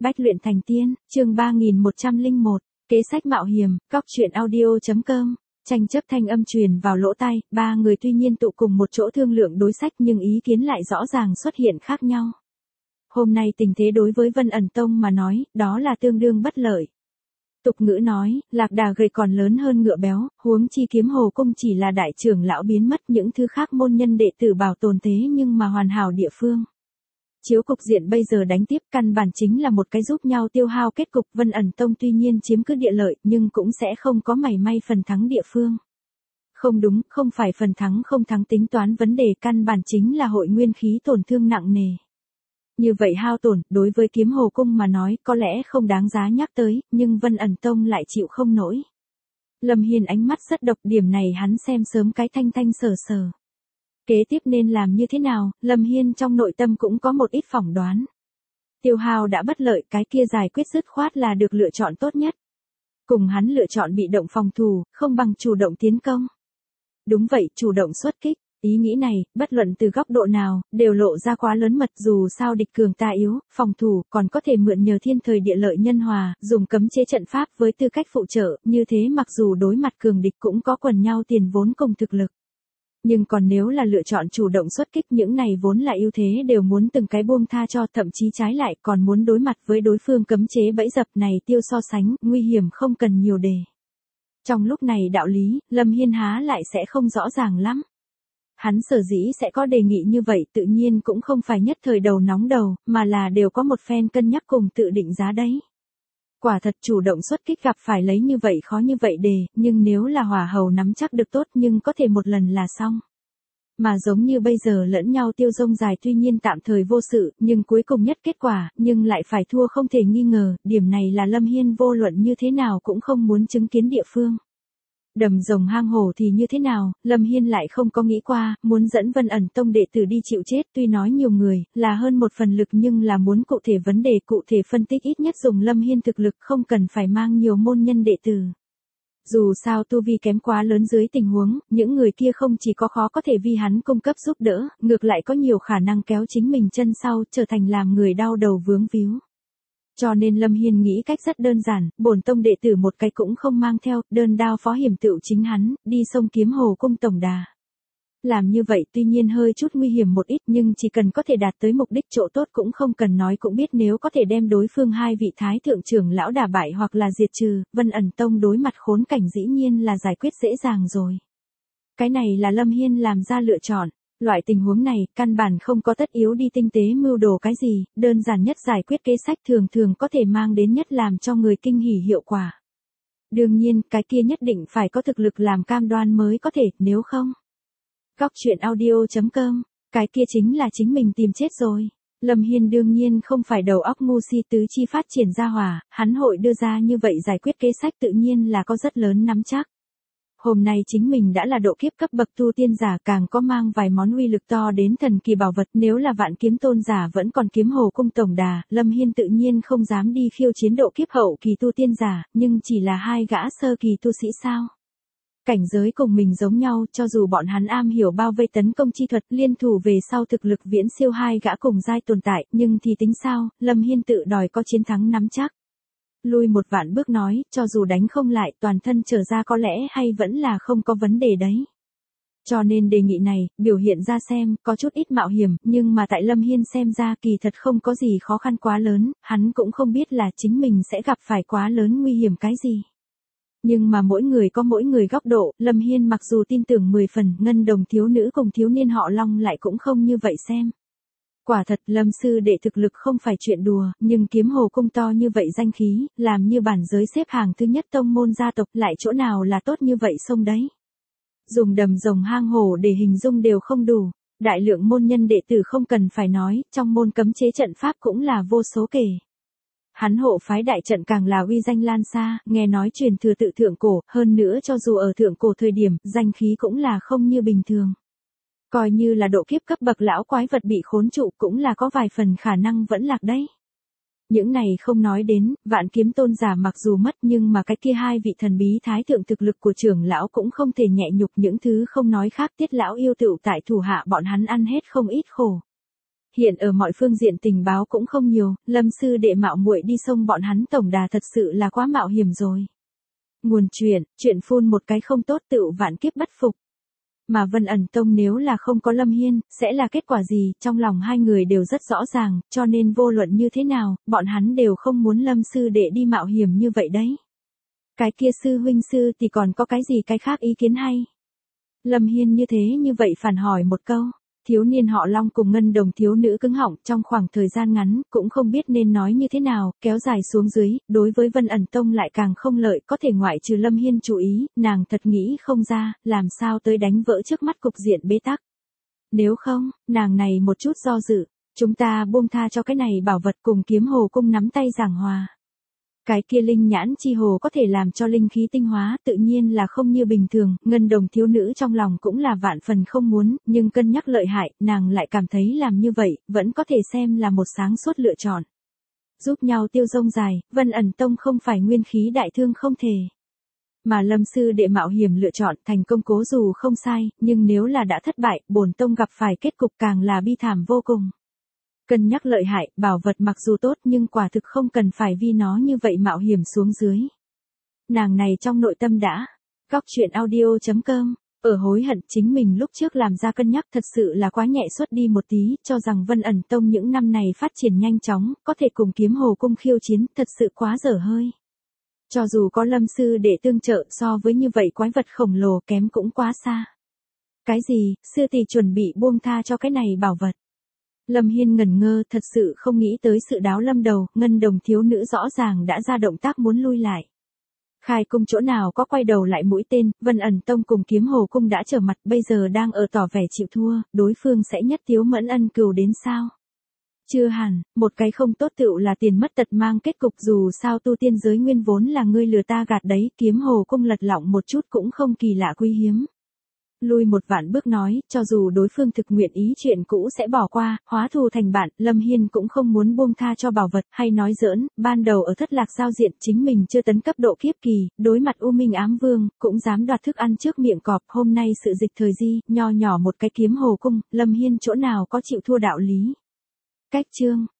Bách luyện thành tiên, chương 3101, kế sách mạo hiểm, góc truyện audio.com. Tranh chấp thanh âm truyền vào lỗ tai, ba người tuy nhiên tụ cùng một chỗ thương lượng đối sách nhưng ý kiến lại rõ ràng xuất hiện khác nhau. Hôm nay tình thế đối với Vân ẩn tông mà nói, đó là tương đương bất lợi. Tục ngữ nói, lạc đà gầy còn lớn hơn ngựa béo, huống chi Kiếm Hồ cung chỉ là đại trưởng lão biến mất, những thứ khác môn nhân đệ tử bảo tồn thế nhưng mà hoàn hảo địa phương. Chiếu cục diện bây giờ đánh tiếp căn bản chính là một cái giúp nhau tiêu hao kết cục. Vân ẩn tông tuy nhiên chiếm cứ địa lợi nhưng cũng sẽ không có mảy may phần thắng địa phương. Không đúng, không phải phần thắng không thắng tính toán vấn đề, căn bản chính là hội nguyên khí tổn thương nặng nề. Như vậy hao tổn, đối với Kiếm Hồ cung mà nói có lẽ không đáng giá nhắc tới, nhưng Vân ẩn tông lại chịu không nổi. Lâm Hiên ánh mắt rất độc, điểm này hắn xem sớm cái thanh thanh sờ sờ. Kế tiếp nên làm như thế nào, Lâm Hiên trong nội tâm cũng có một ít phỏng đoán. Tiêu hao đã bất lợi, cái kia giải quyết dứt khoát là được lựa chọn tốt nhất. Cùng hắn lựa chọn bị động phòng thủ, không bằng chủ động tiến công. Đúng vậy, chủ động xuất kích. Ý nghĩ này, bất luận từ góc độ nào, đều lộ ra quá lớn mật. Dù sao địch cường ta yếu, phòng thủ còn có thể mượn nhờ thiên thời địa lợi nhân hòa, dùng cấm chế trận pháp với tư cách phụ trợ, như thế mặc dù đối mặt cường địch cũng có quần nhau tiền vốn cùng thực lực. Nhưng còn nếu là lựa chọn chủ động xuất kích, những này vốn là ưu thế đều muốn từng cái buông tha cho, thậm chí trái lại còn muốn đối mặt với đối phương cấm chế bẫy dập này, tiêu so sánh, nguy hiểm không cần nhiều đề. Trong lúc này đạo lý, Lâm Hiên há lại sẽ không rõ ràng lắm. Hắn sở dĩ sẽ có đề nghị như vậy tự nhiên cũng không phải nhất thời đầu nóng đầu, mà là đều có một phen cân nhắc cùng tự định giá đấy. Quả thật chủ động xuất kích gặp phải lấy như vậy khó như vậy đề, nhưng nếu là hỏa hầu nắm chắc được tốt nhưng có thể một lần là xong. Mà giống như bây giờ lẫn nhau tiêu dông dài tuy nhiên tạm thời vô sự, nhưng cuối cùng nhất kết quả, nhưng lại phải thua không thể nghi ngờ, điểm này là Lâm Hiên vô luận như thế nào cũng không muốn chứng kiến địa phương. Đầm rồng hang hổ thì như thế nào, Lâm Hiên lại không có nghĩ qua, muốn dẫn Vân ẩn tông đệ tử đi chịu chết, tuy nói nhiều người, là hơn một phần lực nhưng là muốn cụ thể vấn đề cụ thể phân tích, ít nhất dùng Lâm Hiên thực lực không cần phải mang nhiều môn nhân đệ tử. Dù sao tu vi kém quá lớn dưới tình huống, những người kia không chỉ có khó có thể vì hắn cung cấp giúp đỡ, ngược lại có nhiều khả năng kéo chính mình chân sau, trở thành làm người đau đầu vướng víu. Cho nên Lâm Hiên nghĩ cách rất đơn giản, bổn tông đệ tử một cái cũng không mang theo, đơn đao phó hiểm tựu chính hắn, đi sông Kiếm Hồ cung tổng đà. Làm như vậy tuy nhiên hơi chút nguy hiểm một ít nhưng chỉ cần có thể đạt tới mục đích chỗ tốt cũng không cần nói cũng biết, nếu có thể đem đối phương hai vị thái thượng trưởng lão đả bại hoặc là diệt trừ, Vân ẩn tông đối mặt khốn cảnh dĩ nhiên là giải quyết dễ dàng rồi. Cái này là Lâm Hiên làm ra lựa chọn. Loại tình huống này, căn bản không có tất yếu đi tinh tế mưu đồ cái gì, đơn giản nhất giải quyết kế sách thường thường có thể mang đến nhất làm cho người kinh hỉ hiệu quả. Đương nhiên, cái kia nhất định phải có thực lực làm cam đoan mới có thể, nếu không. Góc truyện audio.com, cái kia chính là chính mình tìm chết rồi. Lâm Hiên đương nhiên không phải đầu óc ngu si tứ chi phát triển ra hỏa, hắn hội đưa ra như vậy giải quyết kế sách tự nhiên là có rất lớn nắm chắc. Hôm nay chính mình đã là độ kiếp cấp bậc tu tiên giả, càng có mang vài món uy lực to đến thần kỳ bảo vật, nếu là vạn kiếm tôn giả vẫn còn Kiếm Hồ cung tổng đà, Lâm Hiên tự nhiên không dám đi khiêu chiến độ kiếp hậu kỳ tu tiên giả, nhưng chỉ là hai gã sơ kỳ tu sĩ sao? Cảnh giới cùng mình giống nhau, cho dù bọn hắn am hiểu bao vây tấn công chi thuật, liên thủ về sau thực lực viễn siêu hai gã cùng giai tồn tại, nhưng thì tính sao, Lâm Hiên tự đòi có chiến thắng nắm chắc. Lui một vạn bước nói, cho dù đánh không lại, toàn thân trở ra có lẽ hay vẫn là không có vấn đề đấy. Cho nên đề nghị này, biểu hiện ra xem, có chút ít mạo hiểm, nhưng mà tại Lâm Hiên xem ra kỳ thật không có gì khó khăn quá lớn, hắn cũng không biết là chính mình sẽ gặp phải quá lớn nguy hiểm cái gì. Nhưng mà mỗi người có mỗi người góc độ, Lâm Hiên mặc dù tin tưởng 10 phần, ngân đồng thiếu nữ cùng thiếu niên họ Long lại cũng không như vậy xem. Quả thật Lâm sư đệ thực lực không phải chuyện đùa, nhưng Kiếm Hồ cung to như vậy danh khí, làm như bản giới xếp hàng thứ nhất tông môn gia tộc, lại chỗ nào là tốt như vậy sông đấy. Dùng đầm rồng hang hổ để hình dung đều không đủ, đại lượng môn nhân đệ tử không cần phải nói, trong môn cấm chế trận pháp cũng là vô số kể. Hắn hộ phái đại trận càng là uy danh lan xa, nghe nói truyền thừa tự thượng cổ, hơn nữa cho dù ở thượng cổ thời điểm, danh khí cũng là không như bình thường. Coi như là độ kiếp cấp bậc lão quái vật bị khốn trụ cũng là có vài phần khả năng vẫn lạc đấy. Những này không nói đến, vạn kiếm tôn giả mặc dù mất nhưng mà cái kia hai vị thần bí thái thượng thực lực của trưởng lão cũng không thể nhẹ nhục, những thứ không nói khác, Tiết lão yêu tựu tại thủ hạ bọn hắn ăn hết không ít khổ. hiện ở mọi phương diện tình báo cũng không nhiều, Lâm sư đệ mạo muội đi xông bọn hắn tổng đà thật sự là quá mạo hiểm rồi. Nguồn chuyện phun một cái không tốt tựu vạn kiếp bất phục. Mà Vân ẩn tông nếu là không có Lâm Hiên, sẽ là kết quả gì, trong lòng hai người đều rất rõ ràng, cho nên vô luận như thế nào, bọn hắn đều không muốn Lâm sư đệ đi mạo hiểm như vậy đấy. Cái kia sư huynh sư thì còn có cái gì cái khác ý kiến hay? Lâm Hiên như thế như vậy phản hỏi một câu. Thiếu niên họ Long cùng Ngân Đồng thiếu nữ cứng họng trong khoảng thời gian ngắn, cũng không biết nên nói như thế nào, kéo dài xuống dưới, đối với Vân ẩn tông lại càng không lợi, có thể ngoại trừ Lâm Hiên chú ý, nàng thật nghĩ không ra, làm sao tới đánh vỡ trước mắt cục diện bế tắc. Nếu không, nàng này một chút do dự, chúng ta buông tha cho cái này bảo vật cùng Kiếm Hồ cung nắm tay giảng hòa. Cái kia linh nhãn chi hồ có thể làm cho linh khí tinh hóa, tự nhiên là không như bình thường, Ngân Đồng thiếu nữ trong lòng cũng là vạn phần không muốn, nhưng cân nhắc lợi hại, nàng lại cảm thấy làm như vậy, vẫn có thể xem là một sáng suốt lựa chọn. Giúp nhau tiêu rông dài, Vân ẩn tông không phải nguyên khí đại thương không thể. Mà Lâm sư đệ mạo hiểm lựa chọn thành công cố dù không sai, nhưng nếu là đã thất bại, bổn tông gặp phải kết cục càng là bi thảm vô cùng. Cân nhắc lợi hại, bảo vật mặc dù tốt nhưng quả thực không cần phải vì nó như vậy mạo hiểm xuống dưới. Nàng này trong nội tâm đã. Góc chuyện audio.com, ở hối hận chính mình lúc trước làm ra cân nhắc thật sự là quá nhẹ suất đi một tí, cho rằng Vân ẩn tông những năm này phát triển nhanh chóng, có thể cùng Kiếm Hồ cung khiêu chiến, thật sự quá dở hơi. Cho dù có Lâm sư để tương trợ so với như vậy quái vật khổng lồ kém cũng quá xa. Cái gì, sư tỷ chuẩn bị buông tha cho cái này bảo vật. Lâm Hiên ngẩn ngơ thật sự không nghĩ tới sự đáo lâm đầu, Ngân Đồng thiếu nữ rõ ràng đã ra động tác muốn lui lại. Khai cung chỗ nào có quay đầu lại mũi tên, Vân ẩn tông cùng Kiếm Hồ cung đã trở mặt bây giờ đang ở tỏ vẻ chịu thua, đối phương sẽ nhất tiếu mẫn ân cừu đến sao? Chưa hẳn, một cái không tốt tựu là tiền mất tật mang kết cục dù sao tu tiên giới nguyên vốn là ngươi lừa ta gạt đấy, Kiếm Hồ cung lật lọng một chút cũng không kỳ lạ quý hiếm. Lui một vạn bước nói, cho dù đối phương thực nguyện ý chuyện cũ sẽ bỏ qua, hóa thù thành bạn, Lâm Hiên cũng không muốn buông tha cho bảo vật, hay nói giỡn, ban đầu ở thất lạc giao diện chính mình chưa tấn cấp độ kiếp kỳ, đối mặt U Minh ám vương, cũng dám đoạt thức ăn trước miệng cọp, hôm nay sự dịch thời di, nho nhỏ một cái Kiếm Hồ cung, Lâm Hiên chỗ nào có chịu thua đạo lý. Cách chương.